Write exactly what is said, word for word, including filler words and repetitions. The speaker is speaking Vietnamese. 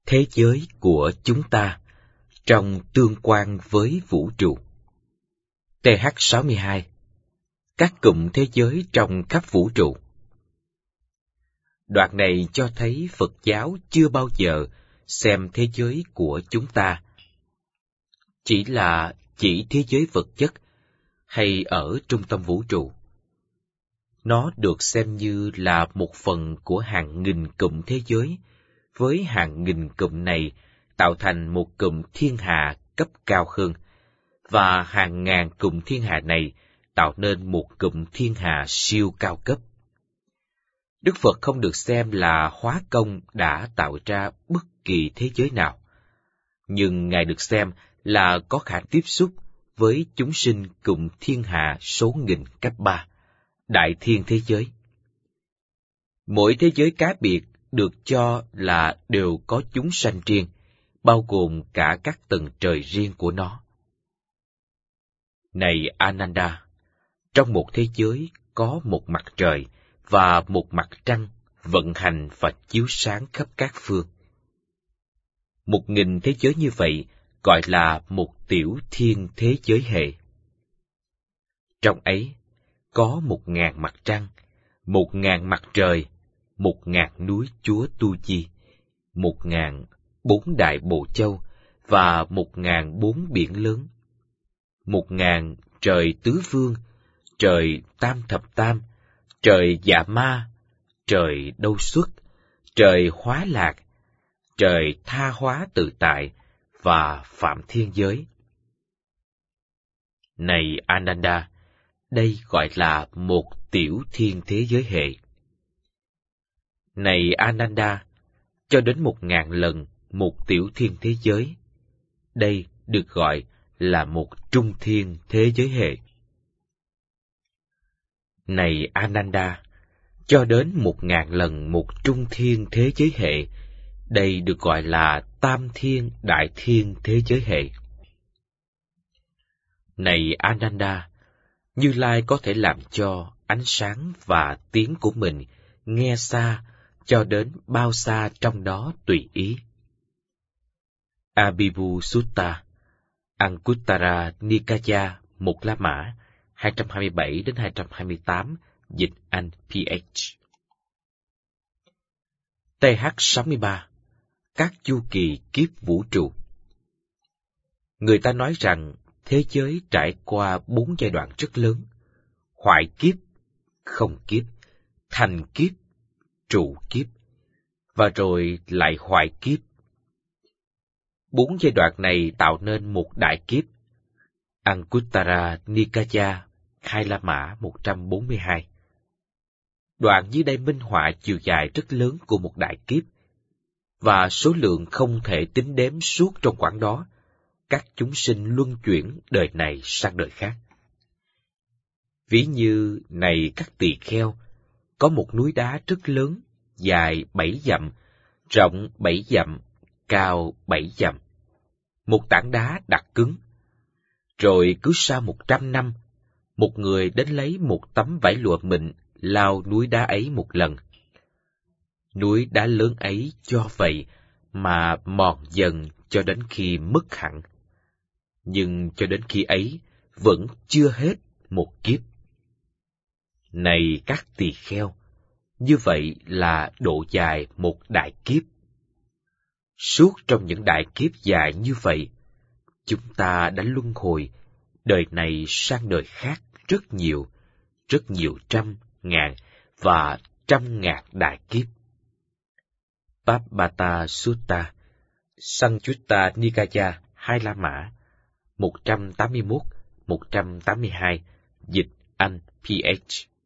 thế giới của chúng ta trong tương quan với vũ trụ. T H sáu mươi hai. Các cụm thế giới trong khắp vũ trụ. Đoạn này cho thấy Phật giáo chưa bao giờ xem thế giới của chúng ta chỉ là chỉ thế giới vật chất hay ở trung tâm vũ trụ. Nó được xem như là một phần của hàng nghìn cụm thế giới, với hàng nghìn cụm này tạo thành một cụm thiên hà cấp cao hơn, và hàng ngàn cụm thiên hà này tạo nên một cụm thiên hà siêu cao cấp. Đức Phật không được xem là hóa công đã tạo ra bất kỳ thế giới nào, nhưng Ngài được xem là có khả tiếp xúc với chúng sinh cụm thiên hà số nghìn cấp ba, đại thiên thế giới. Mỗi thế giới cá biệt được cho là đều có chúng sanh riêng, bao gồm cả các tầng trời riêng của nó. Này Ananda, trong một thế giới có một mặt trời và một mặt trăng vận hành và chiếu sáng khắp các phương. Một nghìn thế giới như vậy gọi là một tiểu thiên thế giới hệ. Trong ấy có một ngàn mặt trăng, một ngàn mặt trời, một ngàn núi Chúa Tu Chi, một ngàn bốn đại bộ châu và một ngàn bốn biển lớn, một ngàn trời tứ phương, trời tam thập tam, trời dạ ma, trời đâu xuất, trời hóa lạc, trời tha hóa tự tại và phạm thiên giới. Này Ananda, đây gọi là một tiểu thiên thế giới hệ. Này Ananda, cho đến một ngàn lần một tiểu thiên thế giới, đây được gọi là một trung thiên thế giới hệ. Này Ananda, cho đến một ngàn lần một trung thiên thế giới hệ, đây được gọi là tam thiên đại thiên thế giới hệ. Này Ananda, Như Lai có thể làm cho ánh sáng và tiếng của mình nghe xa cho đến bao xa trong đó tùy ý. Abhivu Sutta, Anguttara Nikaya, Một La Mã, hai trăm hai mươi bảy đến hai trăm hai mươi tám, dịch Anh P H. T H sáu mươi ba. Các chu kỳ kiếp vũ trụ. Người ta nói rằng thế giới trải qua bốn giai đoạn rất lớn: hoại kiếp, không kiếp, thành kiếp, trụ kiếp, và rồi lại hoại kiếp. Bốn giai đoạn này tạo nên một đại kiếp. Anguttara Nikaya, Hai La Mã một trăm bốn mươi hai. Đoạn dưới đây minh họa chiều dài rất lớn của một đại kiếp, và số lượng không thể tính đếm suốt trong khoảng đó, các chúng sinh luân chuyển đời này sang đời khác. Ví như này các tỳ kheo, có một núi đá rất lớn, dài bảy dặm, rộng bảy dặm, cao bảy dặm. Một tảng đá đặt cứng. Rồi cứ sau một trăm năm, một người đến lấy một tấm vải lụa mịn lao núi đá ấy một lần. Núi đá lớn ấy do vậy mà mòn dần cho đến khi mất hẳn. Nhưng cho đến khi ấy vẫn chưa hết một kiếp. Này các tỳ kheo, như vậy là độ dài một đại kiếp. Suốt trong những đại kiếp dài như vậy, chúng ta đã luân hồi đời này sang đời khác rất nhiều, rất nhiều trăm, ngàn và trăm ngàn đại kiếp. Pabbata Sutta, Sanjutta Nikaya, Hai La Mã, một trăm tám mươi mốt, một trăm tám mươi hai, dịch Anh P H.